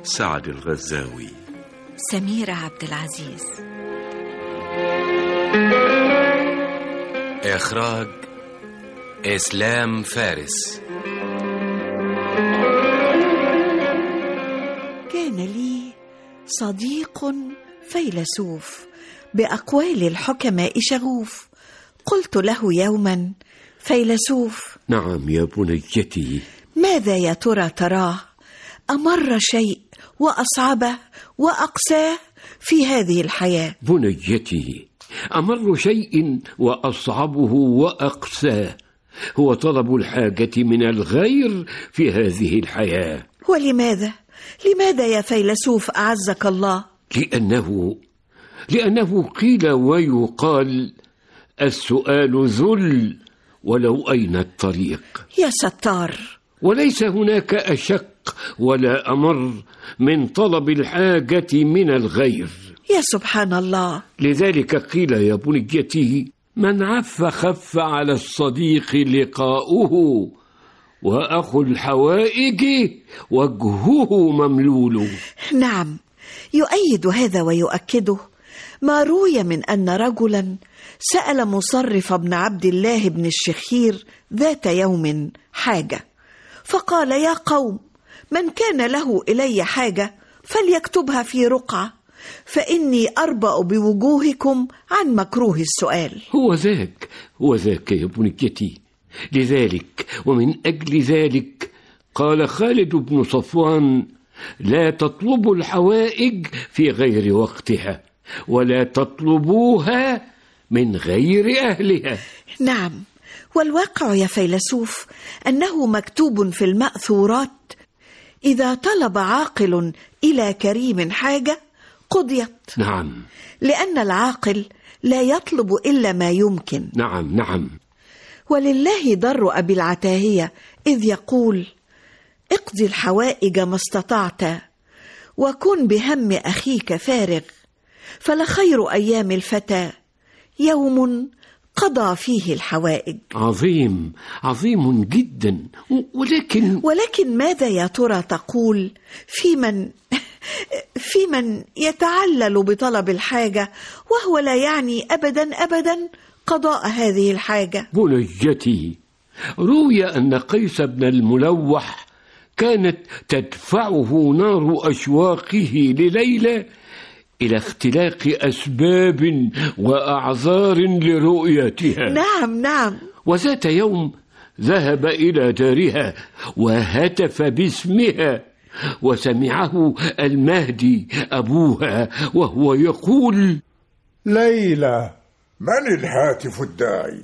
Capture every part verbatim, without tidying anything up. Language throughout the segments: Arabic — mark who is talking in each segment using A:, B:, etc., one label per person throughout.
A: سعد الغزاوي.
B: سميرة عبد العزيز.
C: إخراج إسلام فارس.
B: كان لي صديق فيلسوف بأقوال الحكماء شغوف. قلت له يوما: فيلسوف.
D: نعم يا بنيتي.
B: ماذا يا ترى تراه أمر شيء وأصعبه وأقساه في هذه الحياة؟
D: بنيتي، أمر شيء وأصعبه وأقساه هو طلب الحاجة من الغير في هذه الحياة.
B: ولماذا؟ لماذا يا فيلسوف أعزك الله؟
D: لأنه لأنه قيل ويقال: السؤال ذل ولو أين الطريق.
B: يا ستار.
D: وليس هناك أشق ولا أمر من طلب الحاجة من الغير.
B: يا سبحان الله.
D: لذلك قيل يا بنيتي: من عف خف على الصديق لقاؤه، وأخو الحوائج وجهه مملول.
B: نعم، يؤيد هذا ويؤكده ما روي من أن رجلا سأل مصرف بن عبد الله بن الشخير ذات يوم حاجة، فقال: يا قوم، من كان له إلي حاجة فليكتبها في رقعة، فإني أربأ بوجوهكم عن مكروه السؤال.
D: هو ذاك هو ذاك يا بنيتي. لذلك ومن أجل ذلك قال خالد بن صفوان: لا تطلبوا الحوائج في غير وقتها، ولا تطلبوها من غير أهلها.
B: نعم، والواقع يا فيلسوف أنه مكتوب في المأثورات: إذا طلب عاقل إلى كريم حاجة قضيت.
D: نعم،
B: لأن العاقل لا يطلب إلا ما يمكن.
D: نعم نعم.
B: ولله در أبي العتاهية إذ يقول: اقضي الحوائج ما استطعت، وكن بهم أخيك فارغ، فلخير أيام الفتى يوم قضى فيه الحوائج.
D: عظيم عظيم جدا. ولكن
B: ولكن ماذا يا ترى تقول في من في من يتعلل بطلب الحاجة وهو لا يعني أبدا أبدا قضاء هذه الحاجة؟
D: بنيتي، روي أن قيس بن الملوح كانت تدفعه نار أشواقه لليلى إلى اختلاق أسباب وأعذار لرؤيتها.
B: نعم نعم.
D: وذات يوم ذهب إلى دارها وهتف باسمها، وسمعه المهدي أبوها وهو يقول:
E: ليلى. من الهاتف الداعي؟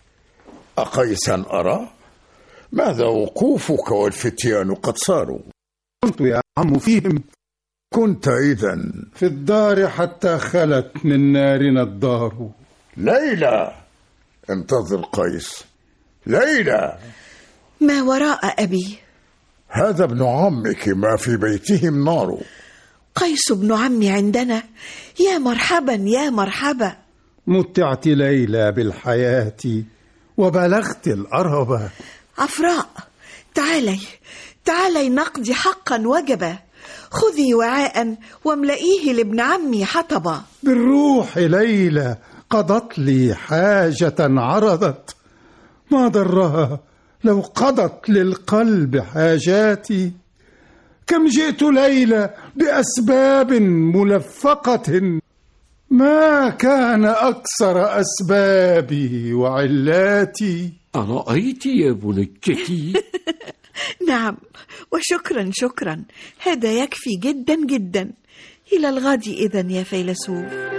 E: أقيسا أرى؟ ماذا وقوفك والفتيان قد صاروا؟
F: كنت يا عم فيهم.
E: كنت إذن
F: في الدار حتى خلت من نارنا الدار.
E: ليلى، انتظر قيس. ليلى.
B: ما وراء أبي؟
E: هذا ابن عمك، ما في بيتهم نار.
B: قيس ابن عمي عندنا. يا مرحبا يا مرحبا.
F: متعت ليلى بالحياة وبلغت الأرهبة.
B: عفراء، تعالي تعالي نقضي حقا وجبا. خذي وعاء واملئيه لابن عمي حطبا.
F: بالروح ليلى، قضت لي حاجة عرضت، ما ضرها لو قضت للقلب حاجاتي. كم جئت ليلى بأسباب ملفقة، ما كان أكثر أسبابي وعلاتي.
D: أرأيت يا بنيتي؟
B: نعم، وشكرا شكرا، هذا يكفي جدا جدا. إلى الغد إذن يا فيلسوف.